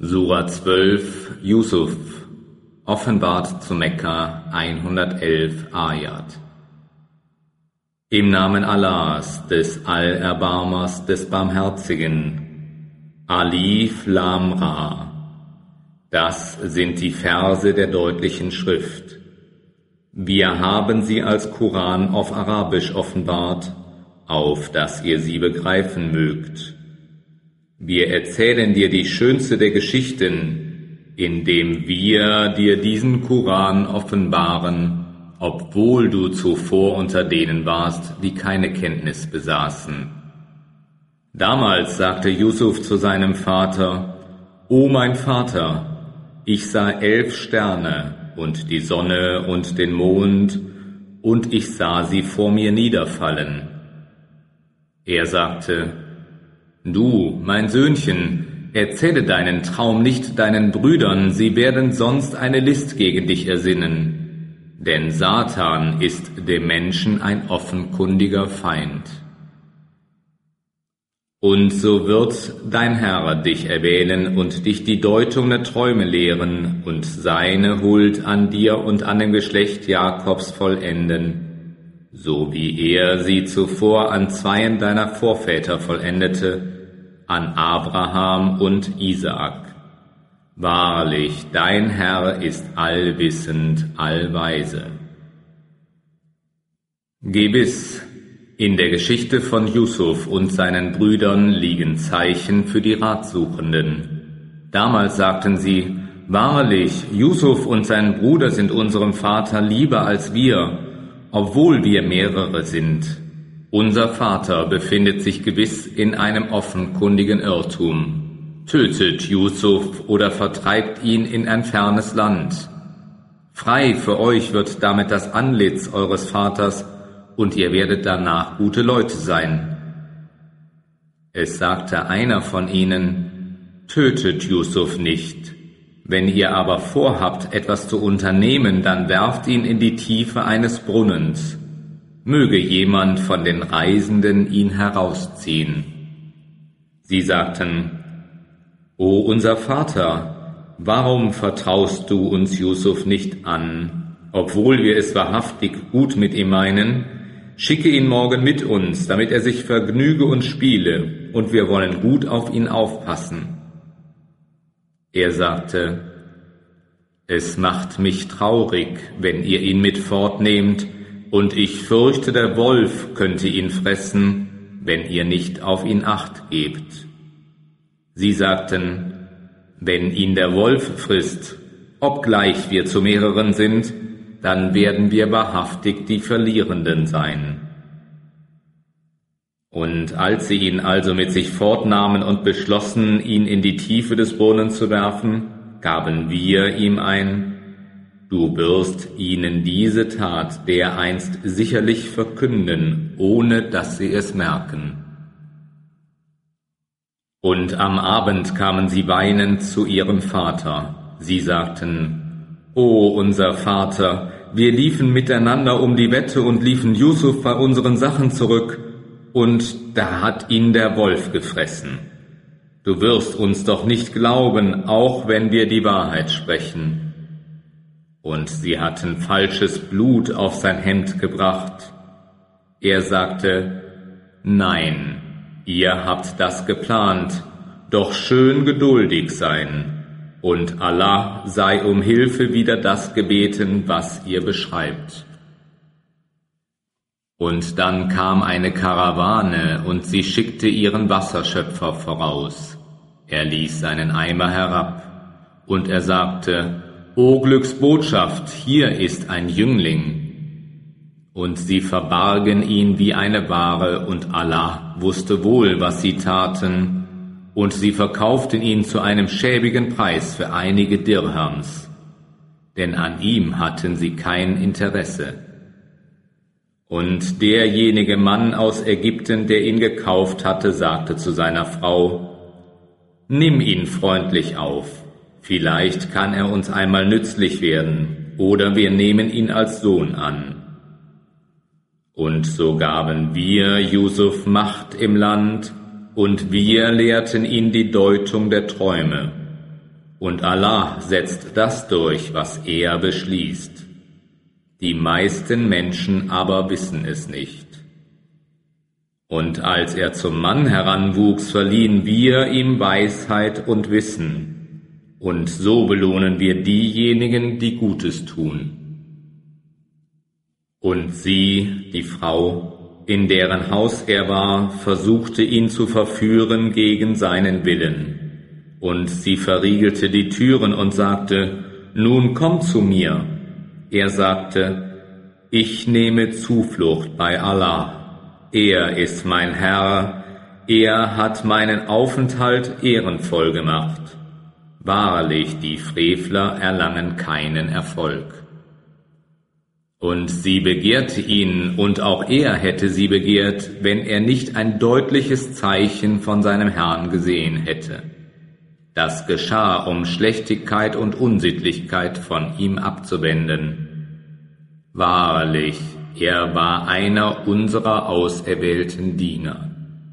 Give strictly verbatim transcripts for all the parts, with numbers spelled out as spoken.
Sura zwölf, Yusuf, offenbart zu Mekka, hundertelf Ayat. Im Namen Allahs, des Allerbarmers, des Barmherzigen. Alif Lam Ra. Das sind die Verse der deutlichen Schrift. Wir haben sie als Koran auf Arabisch offenbart, auf dass ihr sie begreifen mögt. Wir erzählen dir die schönste der Geschichten, indem wir dir diesen Koran offenbaren, obwohl du zuvor unter denen warst, die keine Kenntnis besaßen. Damals sagte Yusuf zu seinem Vater: O mein Vater, ich sah elf Sterne und die Sonne und den Mond, und ich sah sie vor mir niederfallen. Er sagte: Du, mein Söhnchen, erzähle deinen Traum nicht deinen Brüdern, sie werden sonst eine List gegen dich ersinnen. Denn Satan ist dem Menschen ein offenkundiger Feind. Und so wird dein Herr dich erwählen und dich die Deutung der Träume lehren und seine Huld an dir und an dem Geschlecht Jakobs vollenden, so wie er sie zuvor an zweien deiner Vorväter vollendete, an Abraham und Isaak. Wahrlich, dein Herr ist allwissend, allweise. Gewiss, in der Geschichte von Yusuf und seinen Brüdern liegen Zeichen für die Ratsuchenden. Damals sagten sie: Wahrlich, Yusuf und sein Bruder sind unserem Vater lieber als wir, obwohl wir mehrere sind. Unser Vater befindet sich gewiss in einem offenkundigen Irrtum. Tötet Yusuf oder vertreibt ihn in ein fernes Land. Frei für euch wird damit das Antlitz eures Vaters, und ihr werdet danach gute Leute sein. Es sagte einer von ihnen: Tötet Yusuf nicht. Wenn ihr aber vorhabt, etwas zu unternehmen, dann werft ihn in die Tiefe eines Brunnens. Möge jemand von den Reisenden ihn herausziehen. Sie sagten: O unser Vater, warum vertraust du uns Yusuf nicht an, obwohl wir es wahrhaftig gut mit ihm meinen? Schicke ihn morgen mit uns, damit er sich vergnüge und spiele, und wir wollen gut auf ihn aufpassen. Er sagte: Es macht mich traurig, wenn ihr ihn mit fortnehmt, und ich fürchte, der Wolf könnte ihn fressen, wenn ihr nicht auf ihn Acht gebt. Sie sagten: Wenn ihn der Wolf frisst, obgleich wir zu mehreren sind, dann werden wir wahrhaftig die Verlierenden sein. Und als sie ihn also mit sich fortnahmen und beschlossen, ihn in die Tiefe des Brunnens zu werfen, gaben wir ihm ein: Du wirst ihnen diese Tat dereinst sicherlich verkünden, ohne dass sie es merken. Und am Abend kamen sie weinend zu ihrem Vater. Sie sagten: O unser Vater, wir liefen miteinander um die Wette und liefen Yusuf bei unseren Sachen zurück, und da hat ihn der Wolf gefressen. Du wirst uns doch nicht glauben, auch wenn wir die Wahrheit sprechen. Und sie hatten falsches Blut auf sein Hemd gebracht. Er sagte: Nein, ihr habt das geplant, doch schön geduldig sein, und Allah sei um Hilfe wider das gebeten, was ihr beschreibt. Und dann kam eine Karawane, und sie schickte ihren Wasserschöpfer voraus. Er ließ seinen Eimer herab, und er sagte: O Glücksbotschaft, hier ist ein Jüngling. Und sie verbargen ihn wie eine Ware, und Allah wusste wohl, was sie taten, und sie verkauften ihn zu einem schäbigen Preis für einige Dirhams, denn an ihm hatten sie kein Interesse. Und derjenige Mann aus Ägypten, der ihn gekauft hatte, sagte zu seiner Frau: Nimm ihn freundlich auf. Vielleicht kann er uns einmal nützlich werden, oder wir nehmen ihn als Sohn an. Und so gaben wir Yusuf Macht im Land, und wir lehrten ihn die Deutung der Träume. und Allah setzt das durch, was er beschließt. Die meisten Menschen aber wissen es nicht. Und als er zum Mann heranwuchs, verliehen wir ihm Weisheit und Wissen, und so belohnen wir diejenigen, die Gutes tun. Und sie, die Frau, in deren Haus er war, versuchte ihn zu verführen gegen seinen Willen. Und sie verriegelte die Türen und sagte, nun komm zu mir. Er sagte, ich nehme Zuflucht bei Allah. Er ist mein Herr, er hat meinen Aufenthalt ehrenvoll gemacht. Wahrlich, die Frevler erlangen keinen Erfolg. Und sie begehrte ihn, und auch er hätte sie begehrt, wenn er nicht ein deutliches Zeichen von seinem Herrn gesehen hätte. Das geschah, um Schlechtigkeit und Unsittlichkeit von ihm abzuwenden. Wahrlich, er war einer unserer auserwählten Diener.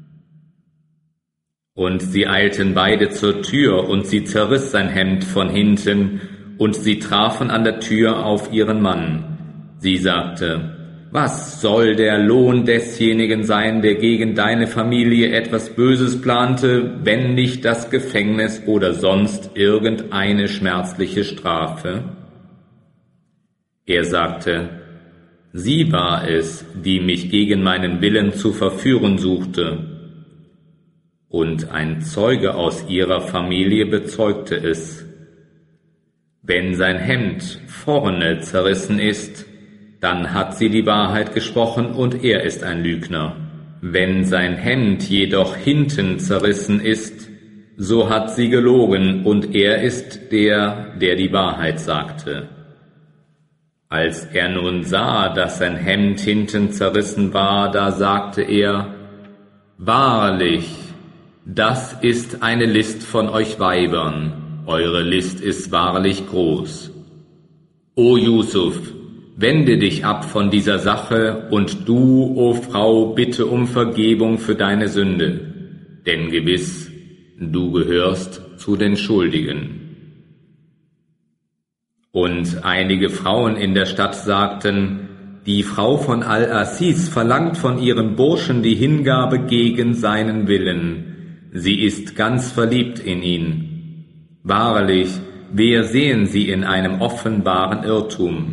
Und sie eilten beide zur Tür, und sie zerriss sein Hemd von hinten, und sie trafen an der Tür auf ihren Mann. Sie sagte, was soll der Lohn desjenigen sein, der gegen deine Familie etwas Böses plante, wenn nicht das Gefängnis oder sonst irgendeine schmerzliche Strafe? Er sagte, sie war es, die mich gegen meinen Willen zu verführen suchte. Und ein Zeuge aus ihrer Familie bezeugte es. Wenn sein Hemd vorne zerrissen ist, dann hat sie die Wahrheit gesprochen und er ist ein Lügner. Wenn sein Hemd jedoch hinten zerrissen ist, so hat sie gelogen und er ist der, der die Wahrheit sagte. Als er nun sah, dass sein Hemd hinten zerrissen war, da sagte er, wahrlich, das ist eine List von euch Weibern, eure List ist wahrlich groß. O Yusuf, wende dich ab von dieser Sache, und du, o Frau, bitte um Vergebung für deine Sünde, denn gewiss, du gehörst zu den Schuldigen. Und einige Frauen in der Stadt sagten, die Frau von Al-Aziz verlangt von ihrem Burschen die Hingabe gegen seinen Willen. Sie ist ganz verliebt in ihn. Wahrlich, wir sehen sie in einem offenbaren Irrtum.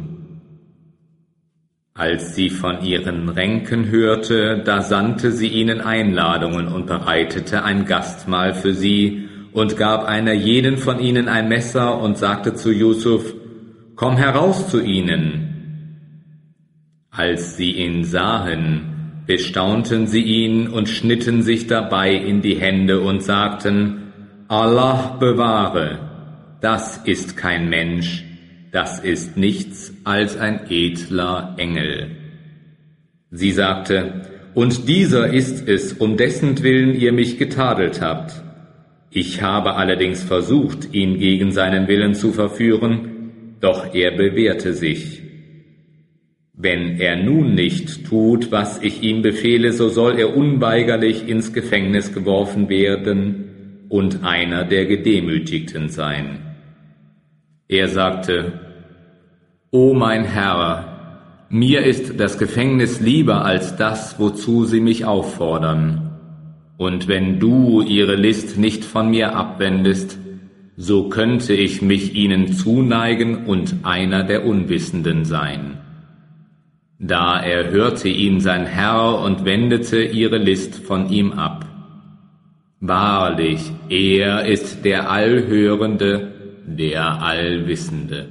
Als sie von ihren Ränken hörte, da sandte sie ihnen Einladungen und bereitete ein Gastmahl für sie und gab einer jeden von ihnen ein Messer und sagte zu Yusuf, komm heraus zu ihnen. Als sie ihn sahen, bestaunten sie ihn und schnitten sich dabei in die Hände und sagten, Allah bewahre, das ist kein Mensch, das ist nichts als ein edler Engel. Sie sagte, und dieser ist es, um dessen Willen ihr mich getadelt habt. Ich habe allerdings versucht, ihn gegen seinen Willen zu verführen, doch er bewährte sich. Wenn er nun nicht tut, was ich ihm befehle, so soll er unweigerlich ins Gefängnis geworfen werden und einer der Gedemütigten sein. Er sagte, O mein Herr, mir ist das Gefängnis lieber als das, wozu sie mich auffordern. Und wenn du ihre List nicht von mir abwendest, so könnte ich mich ihnen zuneigen und einer der Unwissenden sein. Da erhörte ihn sein Herr und wendete ihre List von ihm ab. Wahrlich, er ist der Allhörende, der Allwissende.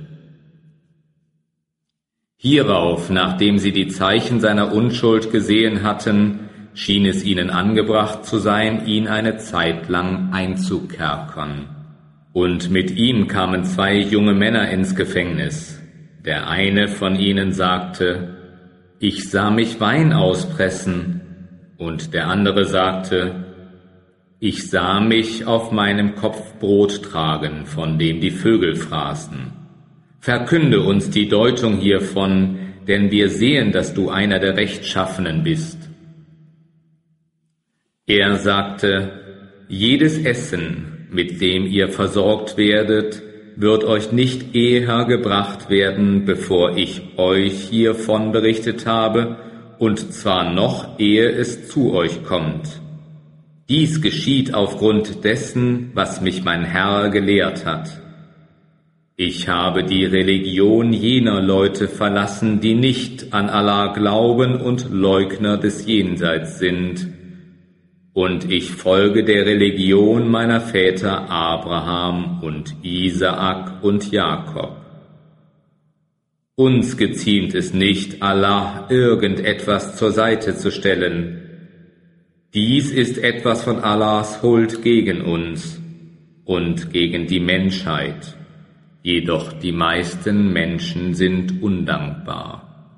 Hierauf, nachdem sie die Zeichen seiner Unschuld gesehen hatten, schien es ihnen angebracht zu sein, ihn eine Zeit lang einzukerkern. Und mit ihm kamen zwei junge Männer ins Gefängnis. Der eine von ihnen sagte, ich sah mich Wein auspressen, und der andere sagte, ich sah mich auf meinem Kopf Brot tragen, von dem die Vögel fraßen. Verkünde uns die Deutung hiervon, denn wir sehen, dass du einer der Rechtschaffenen bist. Er sagte, jedes Essen, mit dem ihr versorgt werdet, wird euch nicht eher gebracht werden, bevor ich euch hiervon berichtet habe, und zwar noch, ehe es zu euch kommt. Dies geschieht aufgrund dessen, was mich mein Herr gelehrt hat. Ich habe die Religion jener Leute verlassen, die nicht an Allah glauben und Leugner des Jenseits sind. Und ich folge der Religion meiner Väter Abraham und Isaak und Jakob. Uns geziemt es nicht, Allah irgendetwas zur Seite zu stellen. Dies ist etwas von Allahs Huld gegen uns und gegen die Menschheit. Jedoch die meisten Menschen sind undankbar.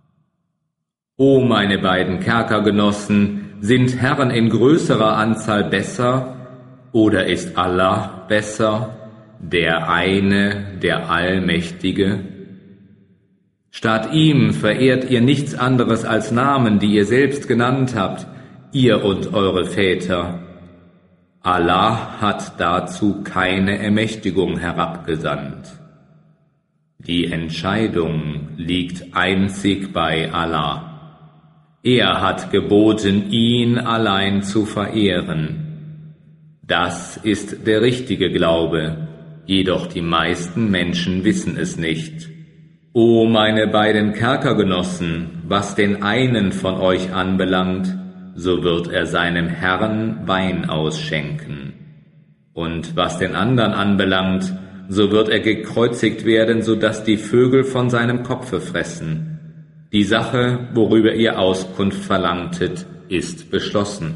O meine beiden Kerkergenossen, sind Herren in größerer Anzahl besser, oder ist Allah besser, der eine, der Allmächtige? Statt ihm verehrt ihr nichts anderes als Namen, die ihr selbst genannt habt, ihr und eure Väter. Allah hat dazu keine Ermächtigung herabgesandt. Die Entscheidung liegt einzig bei Allah. Er hat geboten, ihn allein zu verehren. Das ist der richtige Glaube, jedoch die meisten Menschen wissen es nicht. O meine beiden Kerkergenossen, was den einen von euch anbelangt, so wird er seinem Herrn Wein ausschenken. Und was den anderen anbelangt, so wird er gekreuzigt werden, so dass die Vögel von seinem Kopfe fressen. Die Sache, worüber ihr Auskunft verlangtet, ist beschlossen.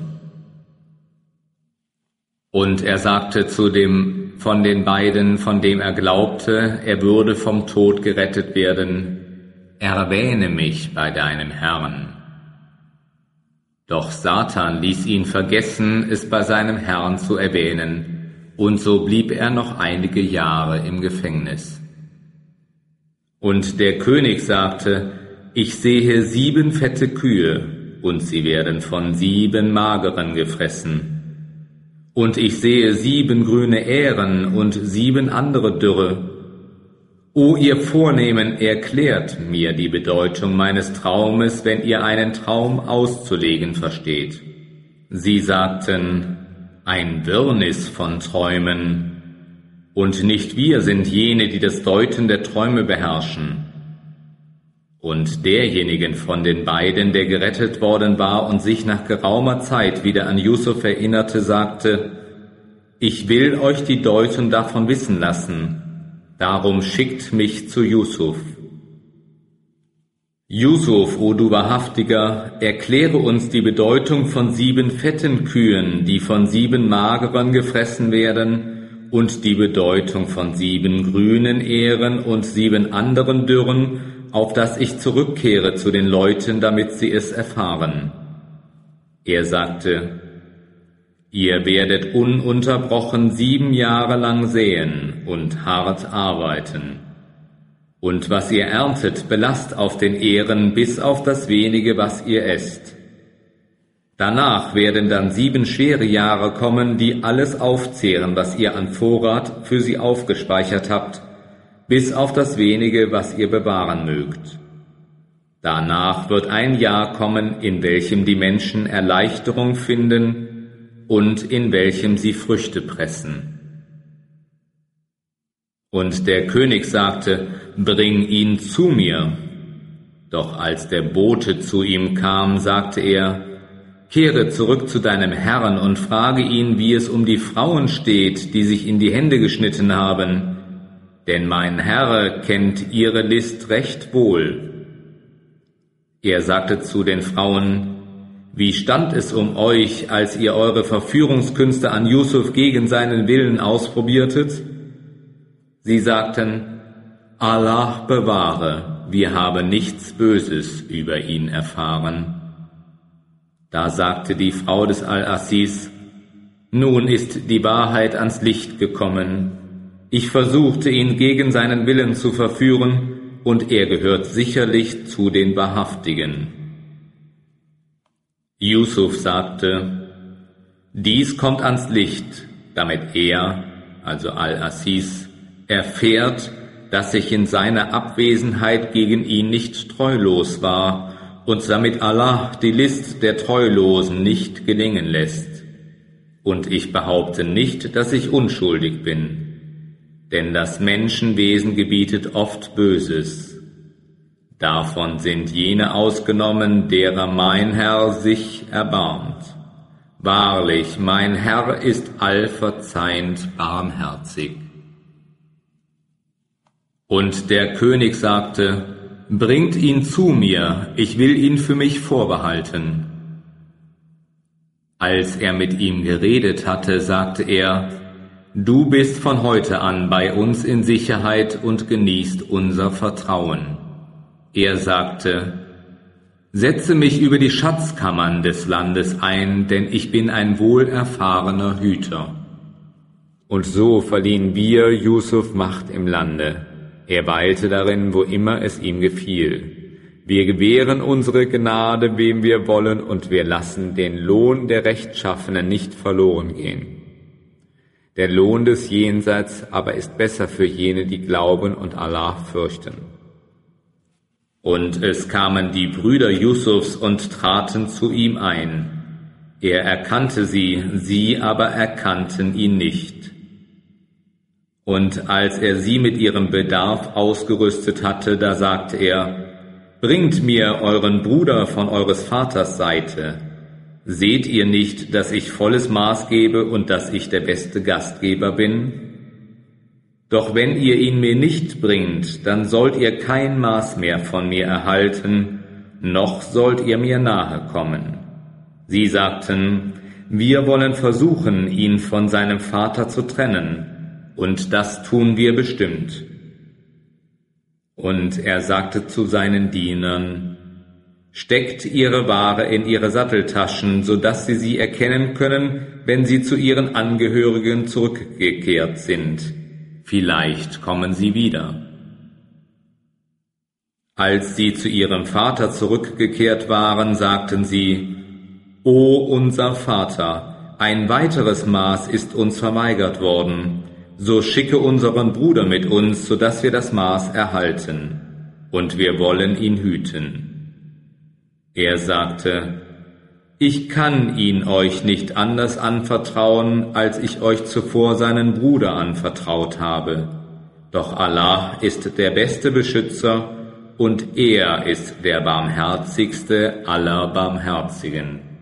Und er sagte zu dem von den beiden, von dem er glaubte, er würde vom Tod gerettet werden: Erwähne mich bei deinem Herrn. Doch Satan ließ ihn vergessen, es bei seinem Herrn zu erwähnen, und so blieb er noch einige Jahre im Gefängnis. Und der König sagte: Ich sehe sieben fette Kühe, und sie werden von sieben mageren gefressen. Und ich sehe sieben grüne Ähren und sieben andere Dürre. O ihr Vornehmen, erklärt mir die Bedeutung meines Traumes, wenn ihr einen Traum auszulegen versteht. Sie sagten: Ein Wirrnis von Träumen. Und nicht wir sind jene, die das Deuten der Träume beherrschen. Und derjenigen von den beiden, der gerettet worden war und sich nach geraumer Zeit wieder an Yusuf erinnerte, sagte: Ich will euch die Deutung davon wissen lassen. Darum schickt mich zu Yusuf. Yusuf, o du Wahrhaftiger, erkläre uns die Bedeutung von sieben fetten Kühen, die von sieben mageren gefressen werden, und die Bedeutung von sieben grünen Ähren und sieben anderen Dürren, auf dass ich zurückkehre zu den Leuten, damit sie es erfahren. Er sagte: Ihr werdet ununterbrochen sieben Jahre lang säen und hart arbeiten. Und was ihr erntet, belasst auf den Ähren bis auf das wenige, was ihr esst. Danach werden dann sieben schwere Jahre kommen, die alles aufzehren, was ihr an Vorrat für sie aufgespeichert habt, bis auf das wenige, was ihr bewahren mögt. Danach wird ein Jahr kommen, in welchem die Menschen Erleichterung finden und in welchem sie Früchte pressen. Und der König sagte: Bring ihn zu mir. Doch als der Bote zu ihm kam, sagte er: Kehre zurück zu deinem Herrn und frage ihn, wie es um die Frauen steht, die sich in die Hände geschnitten haben, denn mein Herr kennt ihre List recht wohl. Er sagte zu den Frauen: Wie stand es um euch, als ihr eure Verführungskünste an Yusuf gegen seinen Willen ausprobiertet? Sie sagten: Allah bewahre, wir haben nichts Böses über ihn erfahren. Da sagte die Frau des Al-Asis: Nun ist die Wahrheit ans Licht gekommen. Ich versuchte ihn gegen seinen Willen zu verführen, und er gehört sicherlich zu den Wahrhaftigen. Yusuf sagte: Dies kommt ans Licht, damit er, also Al-Aziz, erfährt, dass ich in seiner Abwesenheit gegen ihn nicht treulos war und damit Allah die List der Treulosen nicht gelingen lässt. Und ich behaupte nicht, dass ich unschuldig bin, denn das Menschenwesen gebietet oft Böses. Davon sind jene ausgenommen, derer mein Herr sich erbarmt. Wahrlich, mein Herr ist allverzeihend barmherzig. Und der König sagte, bringt ihn zu mir, ich will ihn für mich vorbehalten. Als er mit ihm geredet hatte, sagte er, du bist von heute an bei uns in Sicherheit und genießt unser Vertrauen. Er sagte, setze mich über die Schatzkammern des Landes ein, denn ich bin ein wohlerfahrener Hüter. Und so verliehen wir Yusuf Macht im Lande. Er weilte darin, wo immer es ihm gefiel. Wir gewähren unsere Gnade, wem wir wollen, und wir lassen den Lohn der Rechtschaffenen nicht verloren gehen. Der Lohn des Jenseits aber ist besser für jene, die glauben und Allah fürchten. Und es kamen die Brüder Yusufs und traten zu ihm ein. Er erkannte sie, sie aber erkannten ihn nicht. Und als er sie mit ihrem Bedarf ausgerüstet hatte, da sagte er, bringt mir euren Bruder von eures Vaters Seite. Seht ihr nicht, dass ich volles Maß gebe und dass ich der beste Gastgeber bin? Doch wenn ihr ihn mir nicht bringt, dann sollt ihr kein Maß mehr von mir erhalten, noch sollt ihr mir nahe kommen. Sie sagten, wir wollen versuchen, ihn von seinem Vater zu trennen, und das tun wir bestimmt. Und er sagte zu seinen Dienern, steckt ihre Ware in ihre Satteltaschen, so dass sie sie erkennen können, wenn sie zu ihren Angehörigen zurückgekehrt sind. Vielleicht kommen sie wieder. Als sie zu ihrem Vater zurückgekehrt waren, sagten sie, O unser Vater, ein weiteres Maß ist uns verweigert worden. So schicke unseren Bruder mit uns, so dass wir das Maß erhalten, und wir wollen ihn hüten. Er sagte, ich kann ihn euch nicht anders anvertrauen, als ich euch zuvor seinen Bruder anvertraut habe. Doch Allah ist der beste Beschützer, und er ist der barmherzigste aller Barmherzigen.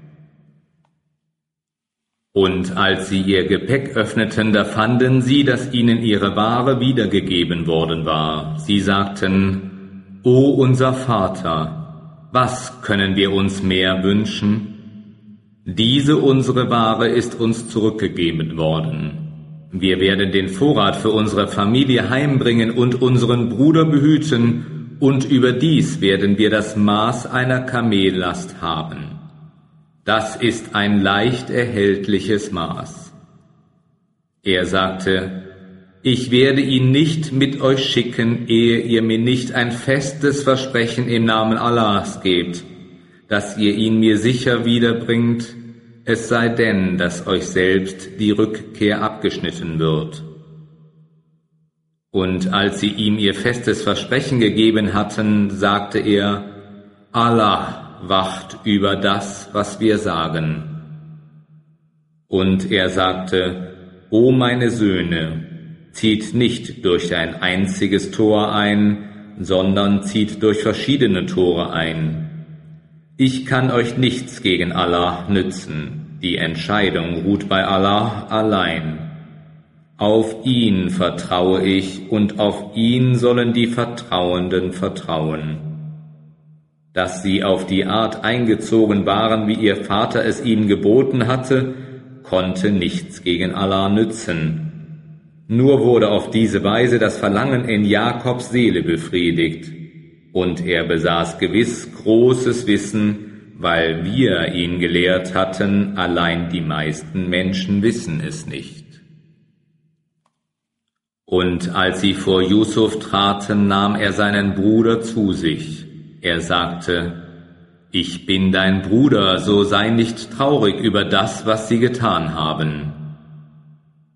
Und als sie ihr Gepäck öffneten, da fanden sie, dass ihnen ihre Ware wiedergegeben worden war. Sie sagten, O unser Vater, was können wir uns mehr wünschen? Diese unsere Ware ist uns zurückgegeben worden. Wir werden den Vorrat für unsere Familie heimbringen und unseren Bruder behüten, und überdies werden wir das Maß einer Kamellast haben. Das ist ein leicht erhältliches Maß. Er sagte, ich werde ihn nicht mit euch schicken, ehe ihr mir nicht ein festes Versprechen im Namen Allahs gebt, dass ihr ihn mir sicher wiederbringt, es sei denn, dass euch selbst die Rückkehr abgeschnitten wird. Und als sie ihm ihr festes Versprechen gegeben hatten, sagte er, Allah wacht über das, was wir sagen. Und er sagte, O meine Söhne, zieht nicht durch ein einziges Tor ein, sondern zieht durch verschiedene Tore ein. Ich kann euch nichts gegen Allah nützen, die Entscheidung ruht bei Allah allein. Auf ihn vertraue ich, und auf ihn sollen die Vertrauenden vertrauen. Dass sie auf die Art eingezogen waren, wie ihr Vater es ihnen geboten hatte, konnte nichts gegen Allah nützen. Nur wurde auf diese Weise das Verlangen in Jakobs Seele befriedigt, und er besaß gewiss großes Wissen, weil wir ihn gelehrt hatten, allein die meisten Menschen wissen es nicht. Und als sie vor Yusuf traten, nahm er seinen Bruder zu sich. Er sagte, ich bin dein Bruder, so sei nicht traurig über das, was sie getan haben.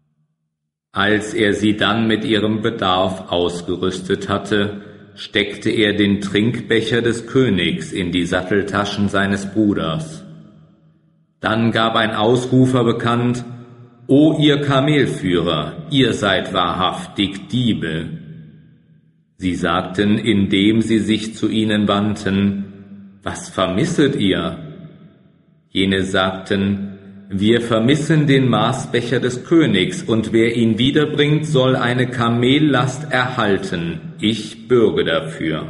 Als er sie dann mit ihrem Bedarf ausgerüstet hatte, steckte er den Trinkbecher des Königs in die Satteltaschen seines Bruders. Dann gab ein Ausrufer bekannt: »O ihr Kamelführer, ihr seid wahrhaftig Diebe!« Sie sagten, indem sie sich zu ihnen wandten: »Was vermisset ihr?« Jene sagten: »Wir vermissen den Maßbecher des Königs, und wer ihn wiederbringt, soll eine Kamellast erhalten. Ich bürge dafür.«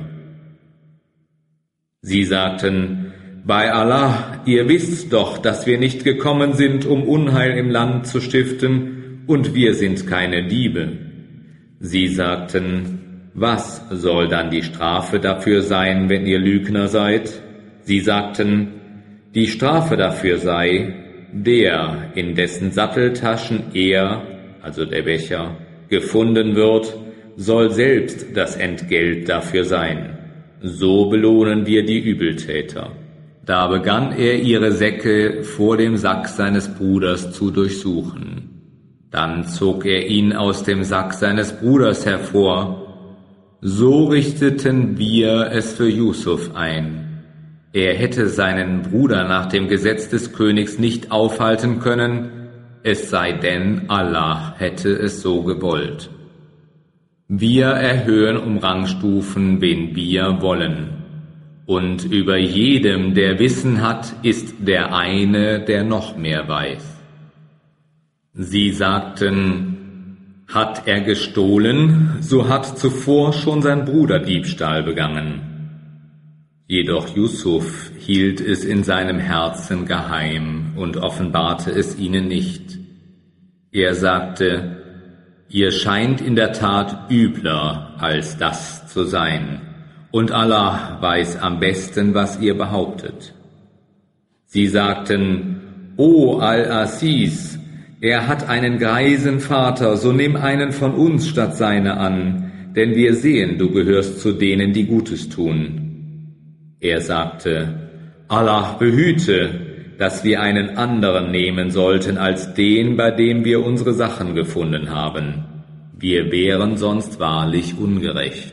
Sie sagten: »Bei Allah, ihr wisst doch, dass wir nicht gekommen sind, um Unheil im Land zu stiften, und wir sind keine Diebe.« Sie sagten: »Was soll dann die Strafe dafür sein, wenn ihr Lügner seid?« Sie sagten: »Die Strafe dafür sei, der, in dessen Satteltaschen er, also der Becher, gefunden wird, soll selbst das Entgelt dafür sein. So belohnen wir die Übeltäter.« Da begann er, ihre Säcke vor dem Sack seines Bruders zu durchsuchen. Dann zog er ihn aus dem Sack seines Bruders hervor. So richteten wir es für Yusuf ein. Er hätte seinen Bruder nach dem Gesetz des Königs nicht aufhalten können, es sei denn, Allah hätte es so gewollt. Wir erhöhen um Rangstufen, wen wir wollen. Und über jedem, der Wissen hat, ist der eine, der noch mehr weiß. Sie sagten: Hat er gestohlen, so hat zuvor schon sein Bruder Diebstahl begangen. Jedoch Yusuf hielt es in seinem Herzen geheim und offenbarte es ihnen nicht. Er sagte: Ihr scheint in der Tat übler als das zu sein, und Allah weiß am besten, was ihr behauptet. Sie sagten: O Al-Aziz, er hat einen greisen Vater, so nimm einen von uns statt seiner an, denn wir sehen, du gehörst zu denen, die Gutes tun. Er sagte: Allah behüte, dass wir einen anderen nehmen sollten als den, bei dem wir unsere Sachen gefunden haben. Wir wären sonst wahrlich ungerecht.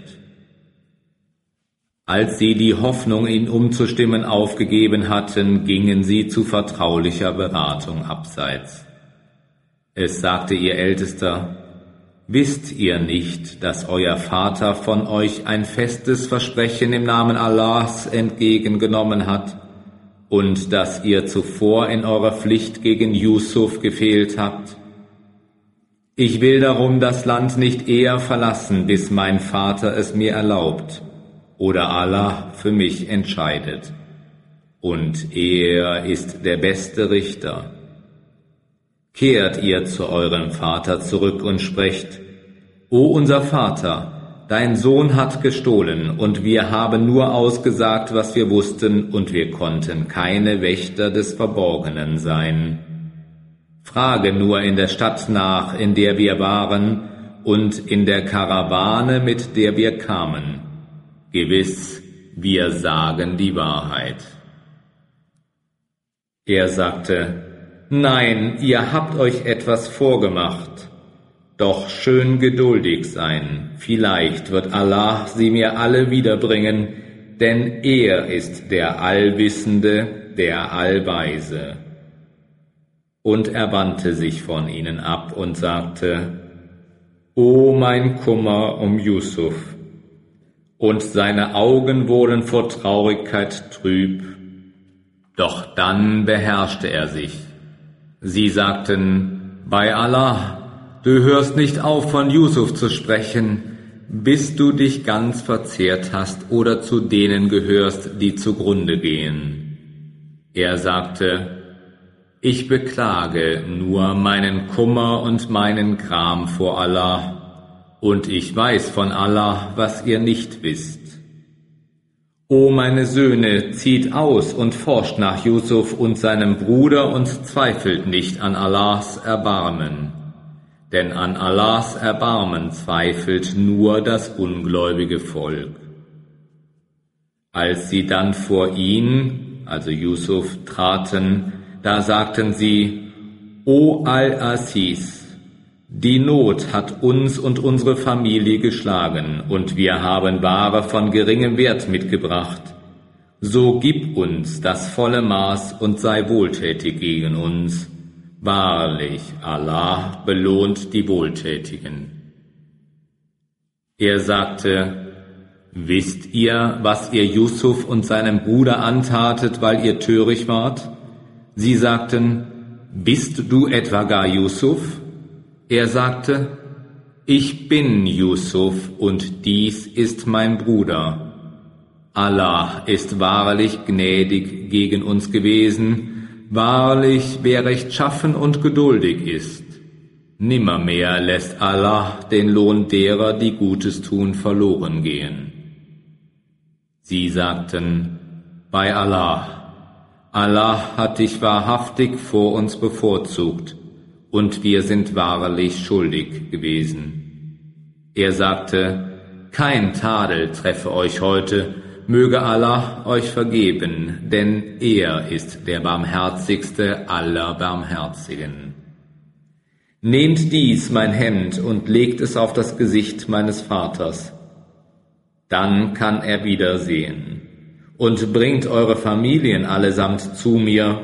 Als sie die Hoffnung, ihn umzustimmen, aufgegeben hatten, gingen sie zu vertraulicher Beratung abseits. Es sagte ihr Ältester: Wisst ihr nicht, dass euer Vater von euch ein festes Versprechen im Namen Allahs entgegengenommen hat und dass ihr zuvor in eurer Pflicht gegen Yusuf gefehlt habt? Ich will darum das Land nicht eher verlassen, bis mein Vater es mir erlaubt oder Allah für mich entscheidet. Und er ist der beste Richter. Kehrt ihr zu eurem Vater zurück und sprecht: O unser Vater, dein Sohn hat gestohlen, und wir haben nur ausgesagt, was wir wussten, und wir konnten keine Wächter des Verborgenen sein. Frage nur in der Stadt nach, in der wir waren, und in der Karawane, mit der wir kamen. Gewiss, wir sagen die Wahrheit. Er sagte: Nein, ihr habt euch etwas vorgemacht. Doch schön geduldig sein, vielleicht wird Allah sie mir alle wiederbringen, denn er ist der Allwissende, der Allweise. Und er wandte sich von ihnen ab und sagte: O mein Kummer um Yusuf! Und seine Augen wurden vor Traurigkeit trüb. Doch dann beherrschte er sich. Sie sagten: Bei Allah, du hörst nicht auf, von Yusuf zu sprechen, bis du dich ganz verzehrt hast oder zu denen gehörst, die zugrunde gehen. Er sagte: Ich beklage nur meinen Kummer und meinen Gram vor Allah, und ich weiß von Allah, was ihr nicht wisst. O meine Söhne, zieht aus und forscht nach Yusuf und seinem Bruder und zweifelt nicht an Allahs Erbarmen. Denn an Allahs Erbarmen zweifelt nur das ungläubige Volk. Als sie dann vor ihn, also Yusuf, traten, da sagten sie: O Al-Aziz, Die Not hat uns und unsere Familie geschlagen, und wir haben Ware von geringem Wert mitgebracht. So gib uns das volle Maß und sei wohltätig gegen uns. Wahrlich, Allah belohnt die Wohltätigen. Er sagte: Wisst ihr, was ihr Yusuf und seinem Bruder antatet, weil ihr töricht wart? Sie sagten: Bist du etwa gar Yusuf? Er sagte: Ich bin Yusuf, und dies ist mein Bruder. Allah ist wahrlich gnädig gegen uns gewesen, wahrlich, wer rechtschaffen und geduldig ist. Nimmermehr lässt Allah den Lohn derer, die Gutes tun, verloren gehen. Sie sagten: Bei Allah, Allah hat dich wahrhaftig vor uns bevorzugt, und wir sind wahrlich schuldig gewesen. Er sagte: Kein Tadel treffe euch heute, möge Allah euch vergeben, denn er ist der barmherzigste aller Barmherzigen. Nehmt dies, mein Hemd, und legt es auf das Gesicht meines Vaters. Dann kann er wieder sehen. Und bringt eure Familien allesamt zu mir.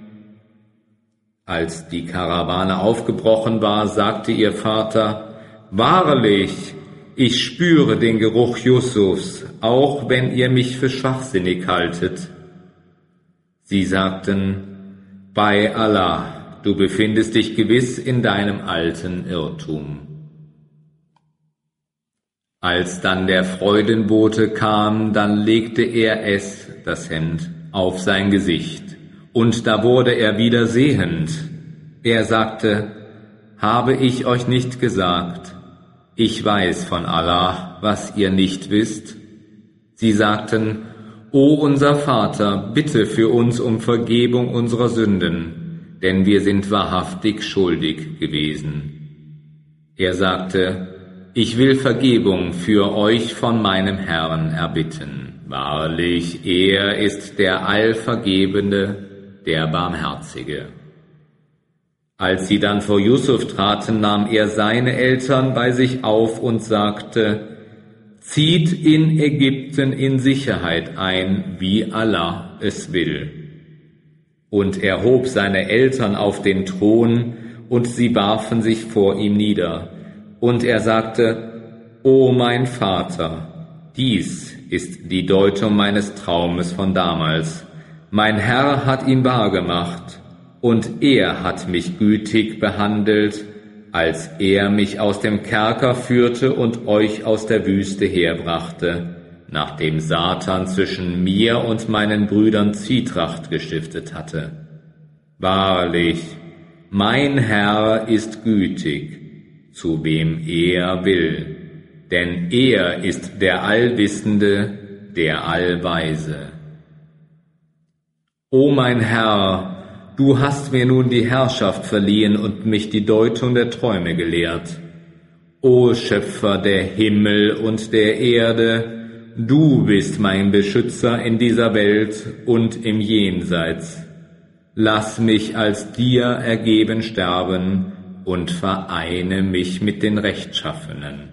Als die Karawane aufgebrochen war, sagte ihr Vater: Wahrlich, ich spüre den Geruch Yusufs, auch wenn ihr mich für schwachsinnig haltet. Sie sagten: Bei Allah, du befindest dich gewiss in deinem alten Irrtum. Als dann der Freudenbote kam, dann legte er es, das Hemd, auf sein Gesicht, und da wurde er wieder sehend. Er sagte: Habe ich euch nicht gesagt, ich weiß von Allah, was ihr nicht wisst? Sie sagten: O unser Vater, bitte für uns um Vergebung unserer Sünden, denn wir sind wahrhaftig schuldig gewesen. Er sagte: Ich will Vergebung für euch von meinem Herrn erbitten. Wahrlich, er ist der Allvergebende, der Barmherzige. Als sie dann vor Yusuf traten, nahm er seine Eltern bei sich auf und sagte: Zieht in Ägypten in Sicherheit ein, wie Allah es will. Und er hob seine Eltern auf den Thron, und sie warfen sich vor ihm nieder. Und er sagte: O mein Vater, dies ist die Deutung meines Traumes von damals. Mein Herr hat ihn wahrgemacht, und er hat mich gütig behandelt, als er mich aus dem Kerker führte und euch aus der Wüste herbrachte, nachdem Satan zwischen mir und meinen Brüdern Zwietracht gestiftet hatte. Wahrlich, mein Herr ist gütig, zu wem er will, denn er ist der Allwissende, der Allweise. O mein Herr, du hast mir nun die Herrschaft verliehen und mich die Deutung der Träume gelehrt. O Schöpfer der Himmel und der Erde, du bist mein Beschützer in dieser Welt und im Jenseits. Lass mich als dir ergeben sterben und vereine mich mit den Rechtschaffenen.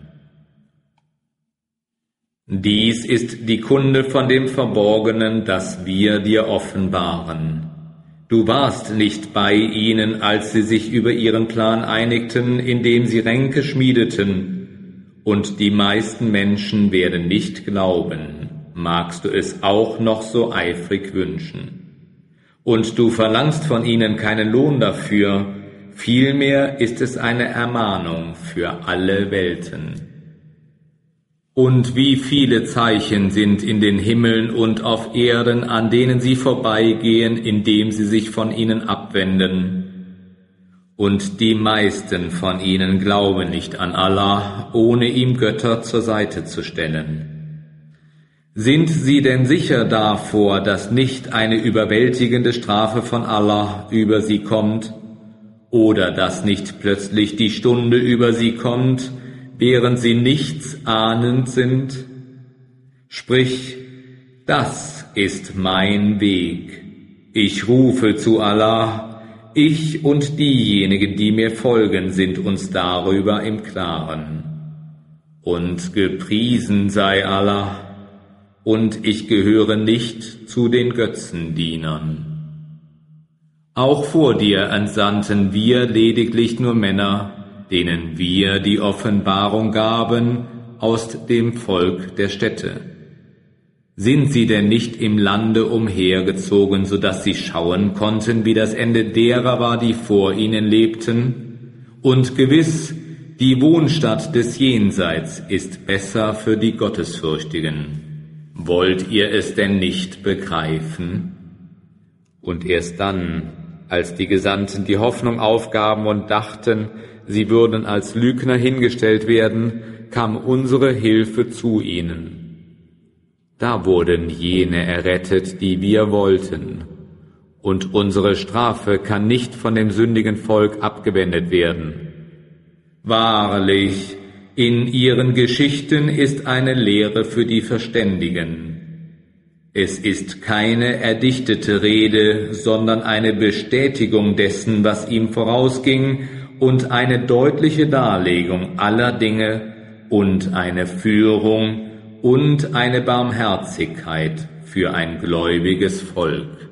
Dies ist die Kunde von dem Verborgenen, das wir dir offenbaren. Du warst nicht bei ihnen, als sie sich über ihren Plan einigten, indem sie Ränke schmiedeten, und die meisten Menschen werden nicht glauben, magst du es auch noch so eifrig wünschen. Und du verlangst von ihnen keinen Lohn dafür, vielmehr ist es eine Ermahnung für alle Welten. Und wie viele Zeichen sind in den Himmeln und auf Erden, an denen sie vorbeigehen, indem sie sich von ihnen abwenden. Und die meisten von ihnen glauben nicht an Allah, ohne ihm Götter zur Seite zu stellen. Sind sie denn sicher davor, dass nicht eine überwältigende Strafe von Allah über sie kommt, oder dass nicht plötzlich die Stunde über sie kommt, während sie nichts ahnend sind? Sprich, das ist mein Weg. Ich rufe zu Allah, ich und diejenigen, die mir folgen, sind uns darüber im Klaren. Und gepriesen sei Allah, und ich gehöre nicht zu den Götzendienern. Auch vor dir entsandten wir lediglich nur Männer, denen wir die Offenbarung gaben aus dem Volk der Städte. Sind sie denn nicht im Lande umhergezogen, so dass sie schauen konnten, wie das Ende derer war, die vor ihnen lebten? Und gewiss, die Wohnstatt des Jenseits ist besser für die Gottesfürchtigen. Wollt ihr es denn nicht begreifen? Und erst dann, als die Gesandten die Hoffnung aufgaben und dachten, sie würden als Lügner hingestellt werden, kam unsere Hilfe zu ihnen. Da wurden jene errettet, die wir wollten, und unsere Strafe kann nicht von dem sündigen Volk abgewendet werden. Wahrlich, in ihren Geschichten ist eine Lehre für die Verständigen. Es ist keine erdichtete Rede, sondern eine Bestätigung dessen, was ihm vorausging, und eine deutliche Darlegung aller Dinge und eine Führung und eine Barmherzigkeit für ein gläubiges Volk.